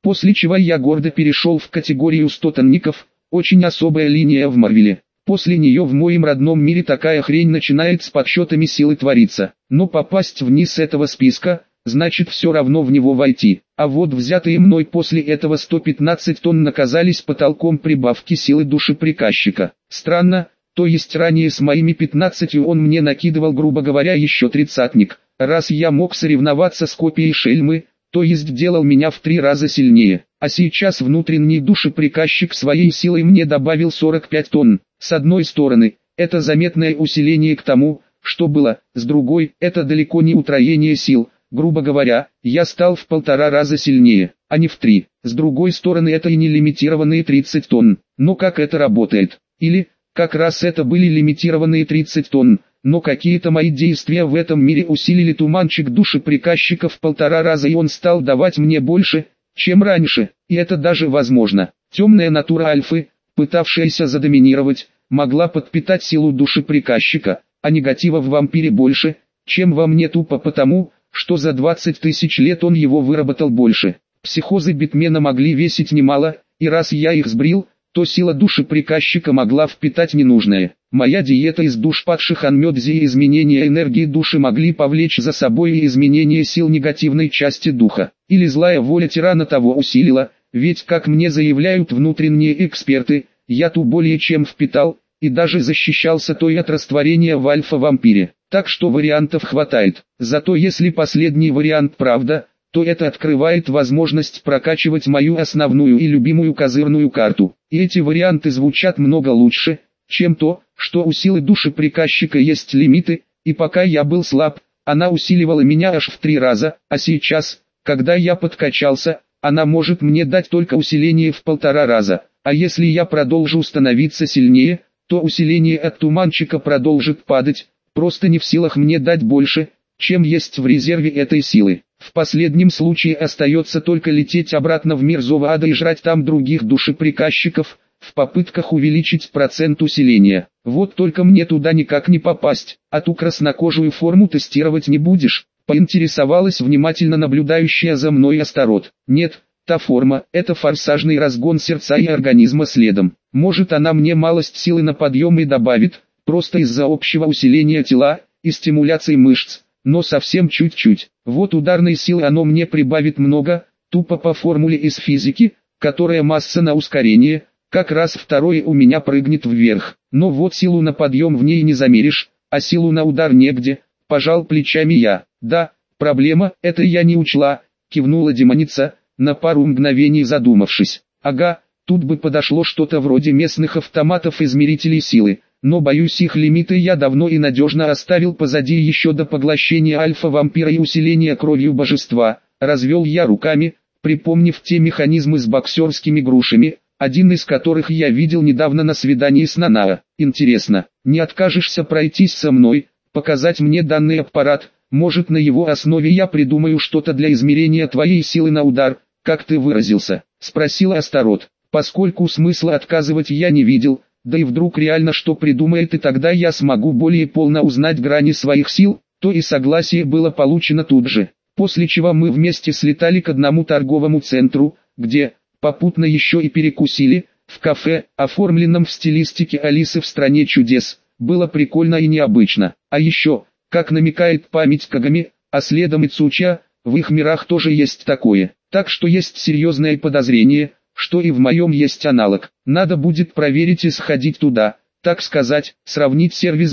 После чего я гордо перешел в категорию стотонников, очень особая линия в Марвеле. После нее в моем родном мире такая хрень начинает с подсчетами силы твориться. Но попасть вниз этого списка, значит все равно в него войти. А вот взятые мной после этого 115 тонн наказались потолком прибавки силы души приказчика. Странно, то есть ранее с моими 15 он мне накидывал, грубо говоря, еще 30-ник. Раз я мог соревноваться с копией шельмы, то есть делал меня в 3 раза сильнее. А сейчас внутренний душеприказчик своей силой мне добавил 45 тонн. С одной стороны, это заметное усиление к тому, что было, с другой, это далеко не утроение сил. Грубо говоря, я стал в 1,5 раза сильнее, а не в 3. С другой стороны, это и не лимитированные 30 тонн. Но как это работает? Или, как раз это были лимитированные 30 тонн, но какие-то мои действия в этом мире усилили туманчик душеприказчика в 1,5 раза, и он стал давать мне больше, чем раньше. И это даже возможно. Темная натура альфы, пытавшаяся задоминировать, могла подпитать силу душеприказчика, а негатива в вампире больше, чем во мне, тупо потому, что за 20 тысяч лет он его выработал больше. Психозы Битмена могли весить немало, и раз я их сбрил, то сила душеприказчика могла впитать ненужное. Моя диета из душ падших Анмёдзи и изменения энергии души могли повлечь за собой и изменение сил негативной части духа. Или злая воля тирана того усилила, ведь, как мне заявляют внутренние эксперты, я ту более чем впитал, и даже защищался той от растворения в альфа-вампире. Так что вариантов хватает. Зато если последний вариант правда, то это открывает возможность прокачивать мою основную и любимую козырную карту. И эти варианты звучат много лучше, чем то, что у силы душеприказчика есть лимиты, и пока я был слаб, она усиливала меня аж в 3 раза, а сейчас, когда я подкачался, она может мне дать только усиление в 1,5 раза. А если я продолжу становиться сильнее, то усиление от туманчика продолжит падать, просто не в силах мне дать больше, чем есть в резерве этой силы. В последнем случае остается только лететь обратно в мир Зова Ада и жрать там других душеприказчиков, в попытках увеличить процент усиления. Вот только мне туда никак не попасть, а ту краснокожую форму тестировать не будешь, поинтересовалась внимательно наблюдающая за мной Астарот. Нет, та форма – это форсажный разгон сердца и организма следом. Может, она мне малость силы на подъем и добавит, просто из-за общего усиления тела и стимуляции мышц, но совсем чуть-чуть. Вот ударной силы оно мне прибавит много, тупо по формуле из физики, которая масса на ускорение, как раз второе у меня прыгнет вверх. Но вот силу на подъем в ней не замеришь, а силу на удар негде, пожал плечами я. Да, проблема, это я не учла, кивнула демоница, на пару мгновений задумавшись. Ага, тут бы подошло что-то вроде местных автоматов-измерителей силы. Но боюсь, их лимиты я давно и надежно оставил позади еще до поглощения альфа-вампира и усиления кровью божества. Развел я руками, припомнив те механизмы с боксерскими грушами, один из которых я видел недавно на свидании с Нанао. Интересно, не откажешься пройтись со мной, показать мне данный аппарат? Может, на его основе я придумаю что-то для измерения твоей силы на удар, как ты выразился? Спросила Астарот. Поскольку смысла отказывать я не видел, да и вдруг реально что придумает, и тогда я смогу более полно узнать грани своих сил, то и согласие было получено тут же. После чего мы вместе слетали к одному торговому центру, где, попутно еще и перекусили, в кафе, оформленном в стилистике Алисы в стране чудес. Было прикольно и необычно. А еще, как намекает память Кагами, а следом и Цуча, в их мирах тоже есть такое. Так что есть серьезное подозрение, что и в моем есть аналог. Надо будет проверить и сходить туда, так сказать, сравнить сервис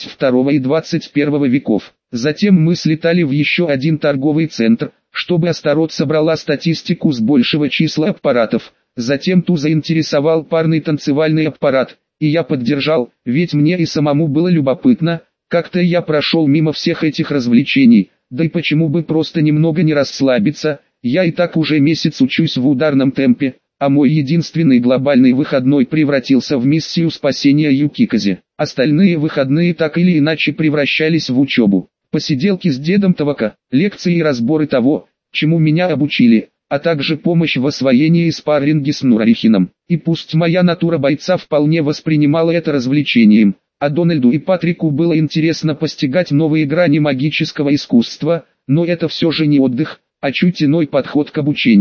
22 и 21 веков. Затем мы слетали в еще один торговый центр, чтобы Астарот собрала статистику с большего числа аппаратов. Затем ту заинтересовал парный танцевальный аппарат, и я поддержал, ведь мне и самому было любопытно. Как-то я прошел мимо всех этих развлечений, да и почему бы просто немного не расслабиться, я и так уже месяц учусь в ударном темпе. А мой единственный глобальный выходной превратился в миссию спасения Юкикази. Остальные выходные так или иначе превращались в учебу. Посиделки с дедом Тавака, лекции и разборы того, чему меня обучили, а также помощь в освоении и спарринги с Нурарихином. И пусть моя натура бойца вполне воспринимала это развлечением, а Дональду и Патрику было интересно постигать новые грани магического искусства, но это все же не отдых, а чуть иной подход к обучению.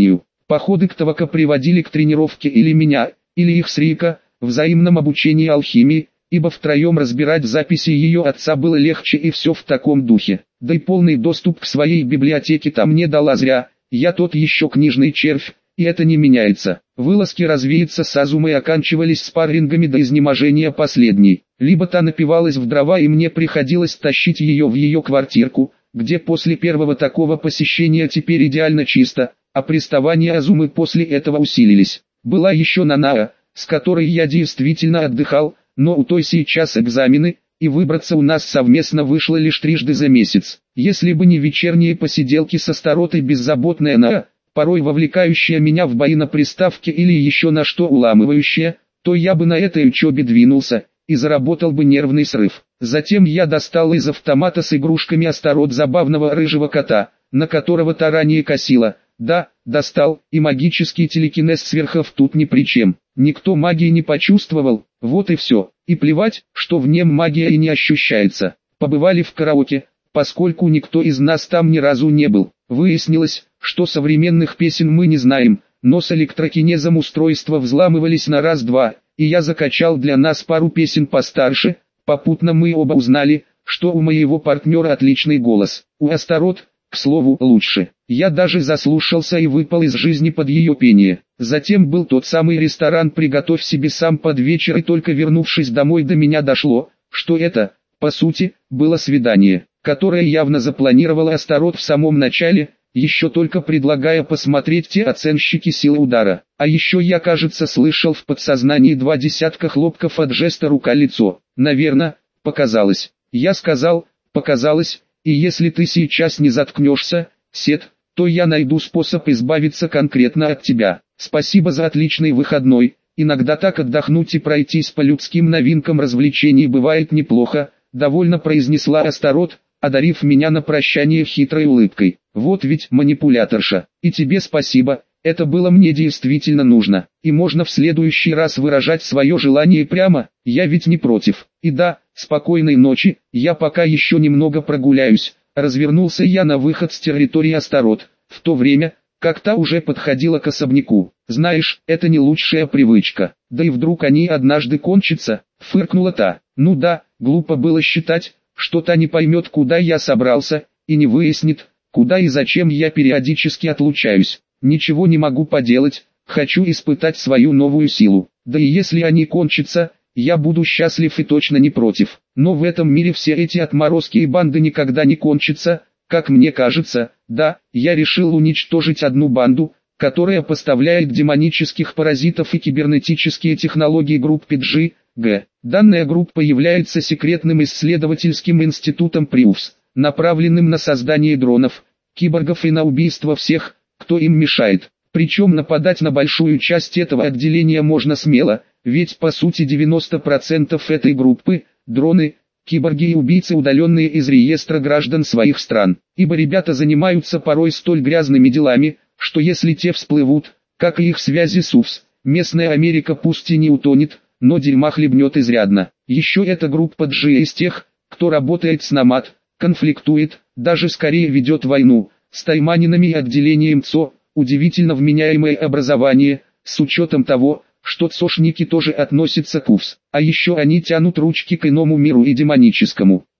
Походы к Тавака приводили к тренировке или меня, или их с Рика, взаимном обучении алхимии, ибо втроем разбирать записи ее отца было легче и все в таком духе. Да и полный доступ к своей библиотеке там не дала зря, я тот еще книжный червь, и это не меняется. Вылазки развеяться с Азумой оканчивались спаррингами до изнеможения последней. Либо та напивалась в дрова и мне приходилось тащить ее в ее квартирку, где после первого такого посещения теперь идеально чисто, а приставания Азумы после этого усилились. Была еще Нанаа, с которой я действительно отдыхал, но у той сейчас экзамены, и выбраться у нас совместно вышло лишь трижды за месяц. Если бы не вечерние посиделки со Старотой беззаботная Наа, порой вовлекающая меня в бои на приставке или еще на что уламывающая, то я бы на этой учебе двинулся, и заработал бы нервный срыв. Затем я достал из автомата с игрушками Астарот забавного рыжего кота, на которого та ранее косила. Да, достал, и магический телекинез сверхов тут ни при чем. Никто магии не почувствовал, вот и все. И плевать, что в нем магия и не ощущается. Побывали в караоке, поскольку никто из нас там ни разу не был. Выяснилось, что современных песен мы не знаем, но с электрокинезом устройства взламывались на раз-два, и я закачал для нас пару песен постарше. Попутно мы оба узнали, что у моего партнера отличный голос. У Астарот, к слову, лучше. Я даже заслушался и выпал из жизни под ее пение. Затем был тот самый ресторан «Приготовь себе сам» под вечер, и только вернувшись домой до меня дошло, что это, по сути, было свидание, которое явно запланировала Астарот в самом начале, еще только предлагая посмотреть те оценщики силы удара. А еще я, кажется, слышал в подсознании 20 хлопков от жеста рука-лицо. Наверное, показалось. Я сказал, показалось, и если ты сейчас не заткнешься, Сет, то я найду способ избавиться конкретно от тебя. Спасибо за отличный выходной. Иногда так отдохнуть и пройтись по людским новинкам развлечений бывает неплохо, довольно произнесла Астарот, одарив меня на прощание хитрой улыбкой. Вот ведь манипуляторша. И тебе спасибо, это было мне действительно нужно. И можно в следующий раз выражать свое желание прямо, я ведь не против. И да, спокойной ночи, я пока еще немного прогуляюсь. Развернулся я на выход с территории Астарот, в то время, как та уже подходила к особняку. Знаешь, это не лучшая привычка. Да и вдруг они однажды кончатся, фыркнула та. Ну да, глупо было считать, что та не поймет, куда я собрался, и не выяснит, куда и зачем я периодически отлучаюсь. Ничего не могу поделать, хочу испытать свою новую силу. Да и если они кончатся, я буду счастлив и точно не против. Но в этом мире все эти отморозки и банды никогда не кончатся, как мне кажется. Да, я решил уничтожить одну банду, которая поставляет демонических паразитов и кибернетические технологии группе G.G. Данная группа является секретным исследовательским институтом Приус, направленным на создание дронов, киборгов и на убийство всех, кто им мешает. Причем нападать на большую часть этого отделения можно смело, ведь по сути 90% этой группы – дроны, киборги и убийцы, удаленные из реестра граждан своих стран. Ибо ребята занимаются порой столь грязными делами, что если те всплывут, как и их связи с УФС, местная Америка пусть и не утонет, но дерьма хлебнет изрядно. Еще эта группа G из тех, кто работает с Намад, конфликтует, даже скорее ведет войну, с тайманинами и отделением ЦО, удивительно вменяемое образование, с учетом того, что ЦОшники тоже относятся к УФС. А еще они тянут ручки к иному миру и демоническому.